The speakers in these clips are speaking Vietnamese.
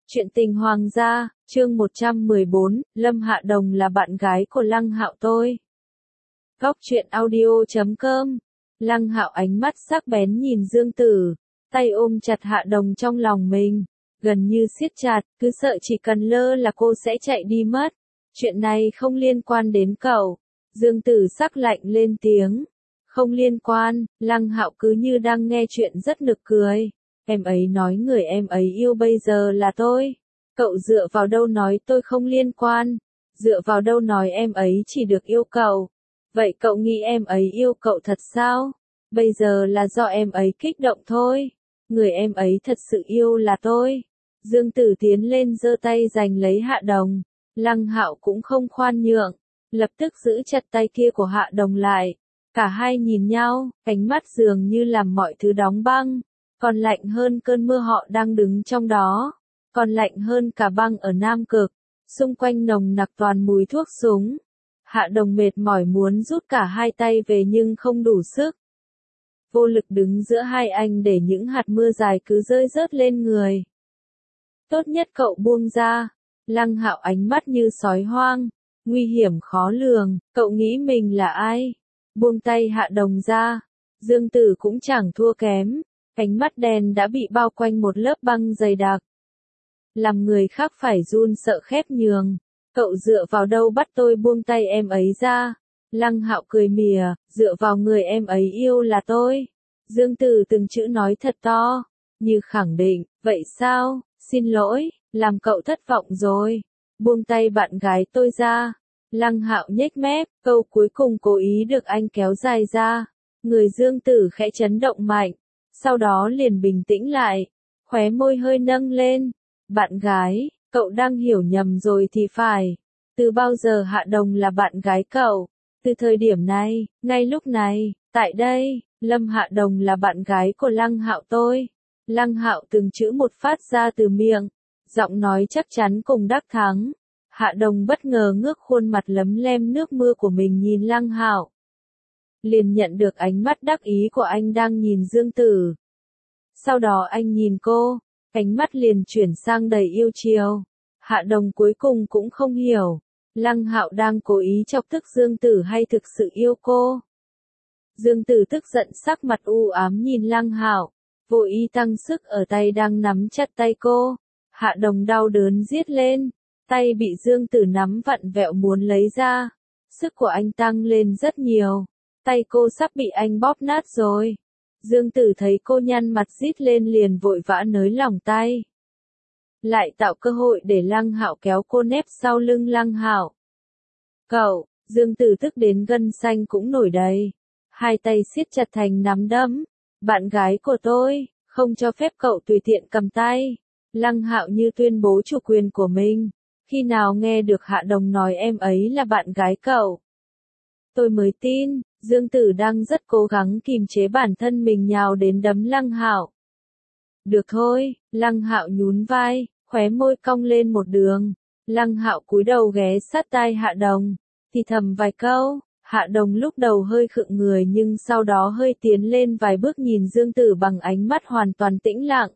Chuyện tình hoàng gia, chương 114, Lâm Hạ Đồng là bạn gái của Lăng Hạo tôi. Góc truyện audio.com. Lăng Hạo ánh mắt sắc bén nhìn Dương Tử, tay ôm chặt Hạ Đồng trong lòng mình, gần như siết chặt, cứ sợ chỉ cần lơ là cô sẽ chạy đi mất. Chuyện này không liên quan đến cậu. Dương Tử sắc lạnh lên tiếng. Không liên quan. Lăng Hạo cứ như đang nghe chuyện rất nực cười. Em ấy nói người em ấy yêu bây giờ là tôi. Cậu dựa vào đâu nói tôi không liên quan? Dựa vào đâu nói em ấy chỉ được yêu cậu? Vậy cậu nghĩ em ấy yêu cậu thật sao? Bây giờ là do em ấy kích động thôi. Người em ấy thật sự yêu là tôi. Dương Tử tiến lên giơ tay giành lấy Hạ Đồng. Lăng Hạo cũng không khoan nhượng, lập tức giữ chặt tay kia của Hạ Đồng lại. Cả hai nhìn nhau, ánh mắt dường như làm mọi thứ đóng băng. Còn lạnh hơn cơn mưa họ đang đứng trong đó. Còn lạnh hơn cả băng ở Nam Cực. Xung quanh nồng nặc toàn mùi thuốc súng. Hạ Đồng mệt mỏi muốn rút cả hai tay về nhưng không đủ sức. Vô lực đứng giữa hai anh để những hạt mưa dài cứ rơi rớt lên người. Tốt nhất cậu buông ra. Lăng Hạo ánh mắt như sói hoang. Nguy hiểm khó lường, cậu nghĩ mình là ai? Buông tay Hạ Đồng ra. Dương Tử cũng chẳng thua kém. Ánh mắt đen đã bị bao quanh một lớp băng dày đặc. Làm người khác phải run sợ khép nhường. Cậu dựa vào đâu bắt tôi buông tay em ấy ra? Lăng Hạo cười mỉa, dựa vào người em ấy yêu là tôi. Dương Tử từng chữ nói thật to, như khẳng định, vậy sao, xin lỗi, làm cậu thất vọng rồi. Buông tay bạn gái tôi ra. Lăng Hạo nhếch mép, câu cuối cùng cố ý được anh kéo dài ra. Người Dương Tử khẽ chấn động mạnh. Sau đó liền bình tĩnh lại, khóe môi hơi nâng lên. Bạn gái, cậu đang hiểu nhầm rồi thì phải. Từ bao giờ Hạ Đồng là bạn gái cậu? Từ thời điểm này, ngay lúc này, tại đây, Lâm Hạ Đồng là bạn gái của Lăng Hạo tôi. Lăng Hạo từng chữ một phát ra từ miệng, giọng nói chắc chắn cùng đắc thắng. Hạ Đồng bất ngờ ngước khuôn mặt lấm lem nước mưa của mình nhìn Lăng Hạo. Liền nhận được ánh mắt đắc ý của anh đang nhìn Dương Tử. Sau đó anh nhìn cô, ánh mắt liền chuyển sang đầy yêu chiều. Hạ Đồng cuối cùng cũng không hiểu, Lăng Hạo đang cố ý chọc tức Dương Tử hay thực sự yêu cô. Dương Tử tức giận sắc mặt u ám nhìn Lăng Hạo, vô ý tăng sức ở tay đang nắm chặt tay cô. Hạ Đồng đau đớn rít lên, tay bị Dương Tử nắm vặn vẹo muốn lấy ra. Sức của anh tăng lên rất nhiều. Tay cô sắp bị anh bóp nát rồi. Dương Tử thấy cô nhăn mặt rít lên liền vội vã nới lỏng tay. Lại tạo cơ hội để Lăng Hạo kéo cô nép sau lưng Lăng Hạo. Cậu, Dương Tử tức đến gân xanh cũng nổi đầy. Hai tay siết chặt thành nắm đấm. Bạn gái của tôi, không cho phép cậu tùy tiện cầm tay. Lăng Hạo như tuyên bố chủ quyền của mình. Khi nào nghe được Hạ Đồng nói em ấy là bạn gái cậu? Tôi mới tin. Dương Tử đang rất cố gắng kìm chế bản thân mình nhào đến đấm Lăng Hạo. Được thôi, Lăng Hạo nhún vai, khóe môi cong lên một đường. Lăng Hạo cúi đầu ghé sát tai Hạ Đồng, thì thầm vài câu. Hạ Đồng lúc đầu hơi khựng người nhưng sau đó hơi tiến lên vài bước nhìn Dương Tử bằng ánh mắt hoàn toàn tĩnh lặng.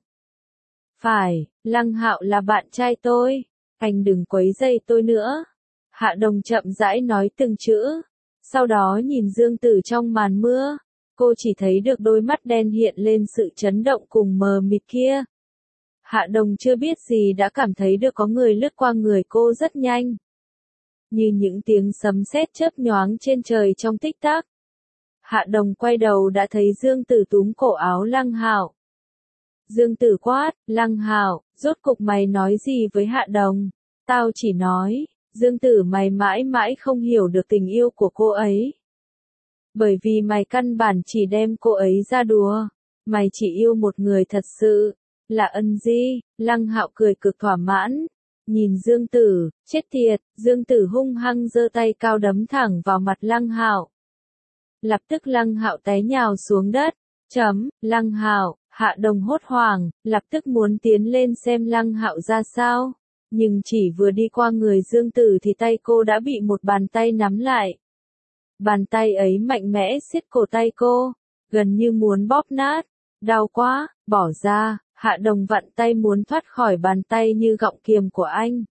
Phải, Lăng Hạo là bạn trai tôi, anh đừng quấy rầy tôi nữa. Hạ Đồng chậm rãi nói từng chữ. Sau đó nhìn Dương Tử trong màn mưa, cô chỉ thấy được đôi mắt đen hiện lên sự chấn động cùng mờ mịt kia. Hạ Đồng chưa biết gì đã cảm thấy được có người lướt qua người cô rất nhanh. Như những tiếng sấm sét chớp nhoáng trên trời trong tích tắc. Hạ Đồng quay đầu đã thấy Dương Tử túm cổ áo Lăng Hạo. Dương Tử quát, Lăng Hạo, rốt cục mày nói gì với Hạ Đồng? Tao chỉ nói. Dương Tử mày mãi mãi không hiểu được tình yêu của cô ấy. Bởi vì mày căn bản chỉ đem cô ấy ra đùa. Mày chỉ yêu một người thật sự. Là Ân Di. Lăng Hạo cười cực thỏa mãn. Nhìn Dương Tử, chết tiệt. Dương Tử hung hăng giơ tay cao đấm thẳng vào mặt Lăng Hạo. Lập tức Lăng Hạo té nhào xuống đất. Lăng Hạo, Hạ Đồng hốt hoảng, lập tức muốn tiến lên xem Lăng Hạo ra sao. Nhưng chỉ vừa đi qua người Dương Tử thì tay cô đã bị một bàn tay nắm lại. Bàn tay ấy mạnh mẽ siết cổ tay cô, gần như muốn bóp nát. Đau quá, bỏ ra. Hạ Đồng vặn tay muốn thoát khỏi bàn tay như gọng kiềm của anh.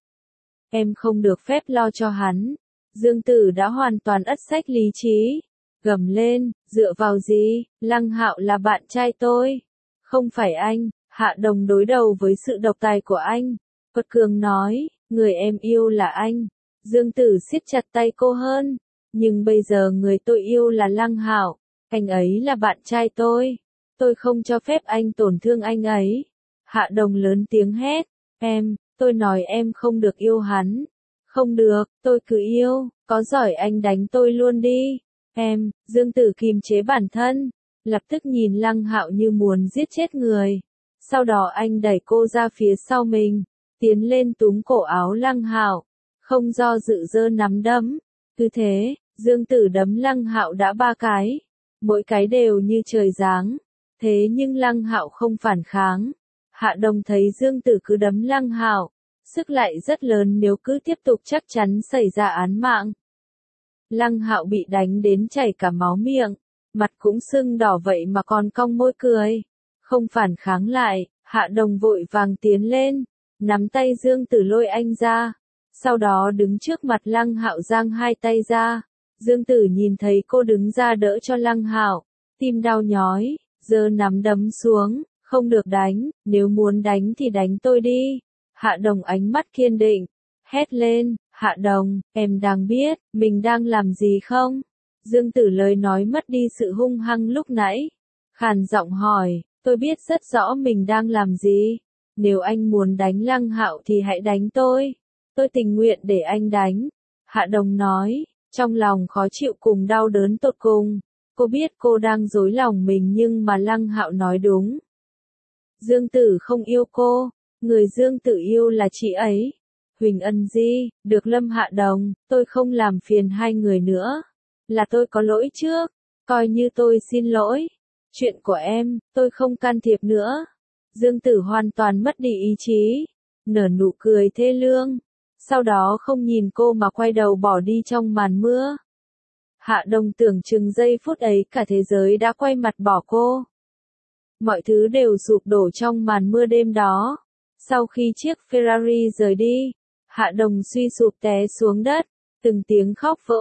Em không được phép lo cho hắn. Dương Tử đã hoàn toàn ất sách lý trí. Gầm lên, dựa vào gì, Lăng Hạo là bạn trai tôi. Không phải anh. Hạ Đồng đối đầu với sự độc tài của anh. Quật cường nói, người em yêu là anh. Dương Tử siết chặt tay cô hơn. Nhưng bây giờ người tôi yêu là Lăng Hạo. Anh ấy là bạn trai tôi. Tôi không cho phép anh tổn thương anh ấy. Hạ Đồng lớn tiếng hét. Tôi nói em không được yêu hắn. Không được, tôi cứ yêu, có giỏi anh đánh tôi luôn đi. Dương Tử kìm chế bản thân, lập tức nhìn Lăng Hạo như muốn giết chết người. Sau đó anh đẩy cô ra phía sau mình, tiến lên túm cổ áo Lăng Hạo, không do dự giơ nắm đấm. Cứ thế, Dương Tử đấm Lăng Hạo đã 3 cái, mỗi cái đều như trời giáng. Thế nhưng Lăng Hạo không phản kháng. Hạ Đồng thấy Dương Tử cứ đấm Lăng Hạo, sức lại rất lớn, nếu cứ tiếp tục chắc chắn xảy ra án mạng. Lăng Hạo bị đánh đến chảy cả máu miệng, mặt cũng sưng đỏ vậy mà còn cong môi cười. Không phản kháng lại, Hạ Đồng vội vàng tiến lên, nắm tay Dương Tử lôi anh ra. Sau đó đứng trước mặt Lăng Hạo giang hai tay ra. Dương Tử nhìn thấy cô đứng ra đỡ cho Lăng Hạo, tim đau nhói, giơ nắm đấm xuống, không được đánh, nếu muốn đánh thì đánh tôi đi. Hạ Đồng ánh mắt kiên định, hét lên, Hạ Đồng, em đang biết, mình đang làm gì không? Dương Tử lời nói mất đi sự hung hăng lúc nãy. Khàn giọng hỏi, tôi biết rất rõ mình đang làm gì. Nếu anh muốn đánh Lăng Hạo thì hãy đánh tôi. Tôi tình nguyện để anh đánh. Hạ Đồng nói, trong lòng khó chịu cùng đau đớn tột cùng. Cô biết cô đang dối lòng mình nhưng mà Lăng Hạo nói đúng. Dương Tử không yêu cô. Người Dương Tử yêu là chị ấy. Huỳnh Ân Di, được Lâm Hạ Đồng, tôi không làm phiền hai người nữa. Là tôi có lỗi trước, coi như tôi xin lỗi. Chuyện của em, tôi không can thiệp nữa. Dương Tử hoàn toàn mất đi ý chí, nở nụ cười thê lương. Sau đó không nhìn cô mà quay đầu bỏ đi trong màn mưa. Hạ Đồng tưởng chừng giây phút ấy cả thế giới đã quay mặt bỏ cô. Mọi thứ đều sụp đổ trong màn mưa đêm đó. Sau khi chiếc Ferrari rời đi, Hạ Đồng suy sụp té xuống đất, từng tiếng khóc vỡ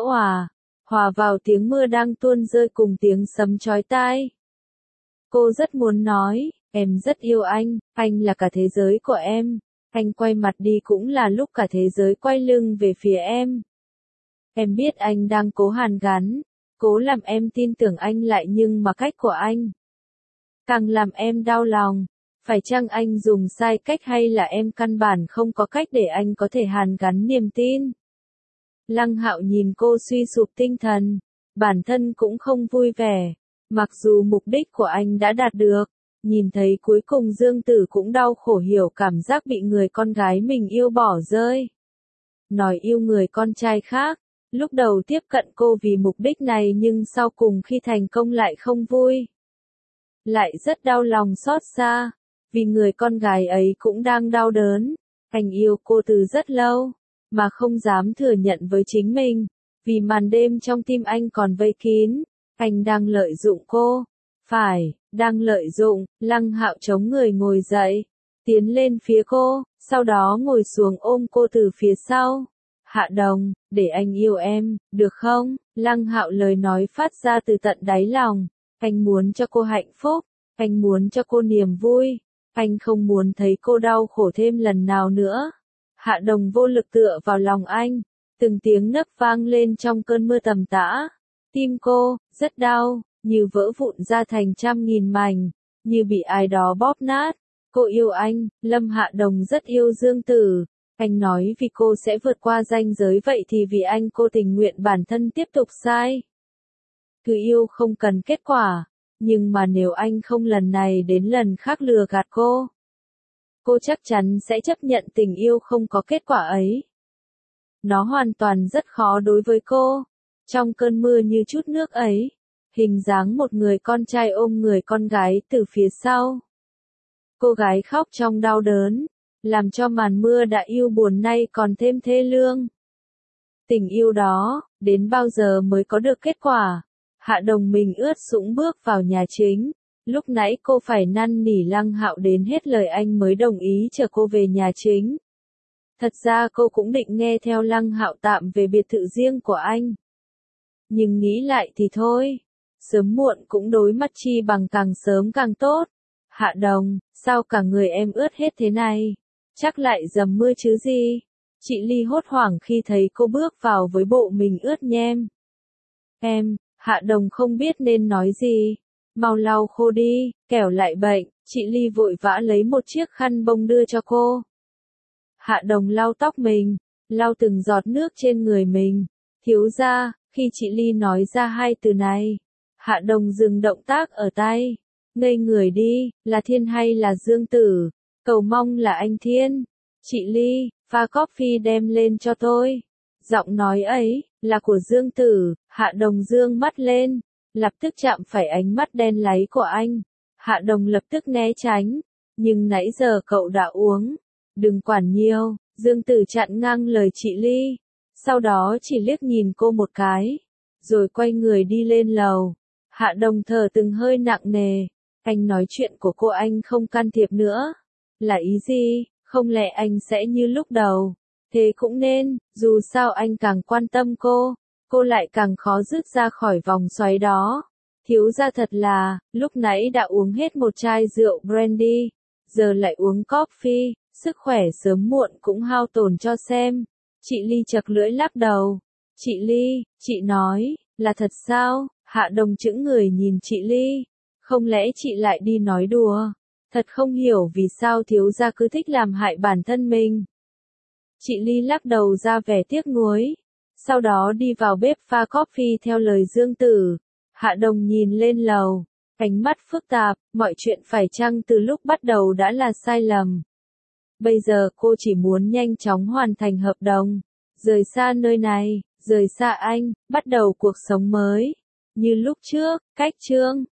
hòa vào tiếng mưa đang tuôn rơi cùng tiếng sấm chói tai. Cô rất muốn nói, em rất yêu anh là cả thế giới của em. Anh quay mặt đi cũng là lúc cả thế giới quay lưng về phía em. Em biết anh đang cố hàn gắn, cố làm em tin tưởng anh lại nhưng mà cách của anh càng làm em đau lòng. Phải chăng anh dùng sai cách hay là em căn bản không có cách để anh có thể hàn gắn niềm tin? Lăng Hạo nhìn cô suy sụp tinh thần, bản thân cũng không vui vẻ. Mặc dù mục đích của anh đã đạt được, nhìn thấy cuối cùng Dương Tử cũng đau khổ hiểu cảm giác bị người con gái mình yêu bỏ rơi. Nói yêu người con trai khác, lúc đầu tiếp cận cô vì mục đích này nhưng sau cùng khi thành công lại không vui. Lại rất đau lòng xót xa, vì người con gái ấy cũng đang đau đớn. Anh yêu cô từ rất lâu, mà không dám thừa nhận với chính mình, vì màn đêm trong tim anh còn vây kín. Anh đang lợi dụng cô. Phải, đang lợi dụng. Lăng Hạo chống người ngồi dậy, tiến lên phía cô, sau đó ngồi xuống ôm cô từ phía sau. Hạ Đồng, để anh yêu em, được không? Lăng Hạo lời nói phát ra từ tận đáy lòng. Anh muốn cho cô hạnh phúc, anh muốn cho cô niềm vui, anh không muốn thấy cô đau khổ thêm lần nào nữa. Hạ Đồng vô lực tựa vào lòng anh, từng tiếng nấc vang lên trong cơn mưa tầm tã. Tim cô, rất đau, như vỡ vụn ra thành trăm nghìn mảnh, như bị ai đó bóp nát. Cô yêu anh, Lâm Hạ Đồng rất yêu Dương Tử. Anh nói vì cô sẽ vượt qua ranh giới vậy thì vì anh cô tình nguyện bản thân tiếp tục sai. Cứ yêu không cần kết quả, nhưng mà nếu anh không lần này đến lần khác lừa gạt cô chắc chắn sẽ chấp nhận tình yêu không có kết quả ấy. Nó hoàn toàn rất khó đối với cô. Trong cơn mưa như chút nước ấy, hình dáng một người con trai ôm người con gái từ phía sau. Cô gái khóc trong đau đớn, làm cho màn mưa đã yêu buồn nay còn thêm thê lương. Tình yêu đó, đến bao giờ mới có được kết quả? Hạ Đồng mình ướt sũng bước vào nhà chính, Lúc nãy cô phải năn nỉ Lăng Hạo đến hết lời anh mới đồng ý chở cô về nhà chính. Thật ra cô cũng định nghe theo Lăng Hạo tạm về biệt thự riêng của anh. Nhưng nghĩ lại thì thôi, sớm muộn cũng đối mặt, chi bằng càng sớm càng tốt. Hạ Đồng, sao cả người em ướt hết thế này? Chắc lại dầm mưa chứ gì? Chị Ly hốt hoảng khi thấy cô bước vào với bộ mình ướt nhem. Em, Hạ Đồng không biết nên nói gì. Mau lau khô đi, kẻo lại bệnh. Chị Ly vội vã lấy một chiếc khăn bông đưa cho cô. Hạ Đồng lau tóc mình, lau từng giọt nước trên người mình. Thiếu gia, khi chị Ly nói ra hai từ này, Hạ Đồng dừng động tác ở tay. Ngây người đi, là Thiên hay là Dương Tử? Cầu mong là anh Thiên. Chị Ly, pha coffee đem lên cho tôi. Giọng nói ấy, là của Dương Tử. Hạ Đồng dương mắt lên, lập tức chạm phải ánh mắt đen láy của anh. Hạ Đồng lập tức né tránh. Nhưng nãy giờ cậu đã uống. Đừng quản nhiều, Dương Tử chặn ngang lời chị Ly. Sau đó chỉ liếc nhìn cô một cái, rồi quay người đi lên lầu. Hạ Đồng thở từng hơi nặng nề. Anh nói chuyện của cô anh không can thiệp nữa. Là ý gì? Không lẽ anh sẽ như lúc đầu? Thế cũng nên, dù sao anh càng quan tâm cô lại càng khó dứt ra khỏi vòng xoáy đó. Thiếu gia thật là, lúc nãy đã uống hết một chai rượu brandy, giờ lại uống coffee, sức khỏe sớm muộn cũng hao tổn cho xem. Chị Ly chật lưỡi lắc đầu. Chị Ly, chị nói, là thật sao? Hạ Đồng chững người nhìn chị Ly. Không lẽ chị lại đi nói đùa? Thật không hiểu vì sao thiếu gia cứ thích làm hại bản thân mình. Chị Ly lắc đầu ra vẻ tiếc nuối. Sau đó đi vào bếp pha coffee theo lời Dương Tử. Hạ Đồng nhìn lên lầu, ánh mắt phức tạp, mọi chuyện phải chăng từ lúc bắt đầu đã là sai lầm. Bây giờ cô chỉ muốn nhanh chóng hoàn thành hợp đồng, rời xa nơi này, rời xa anh, bắt đầu cuộc sống mới. Như lúc trước, cách Trương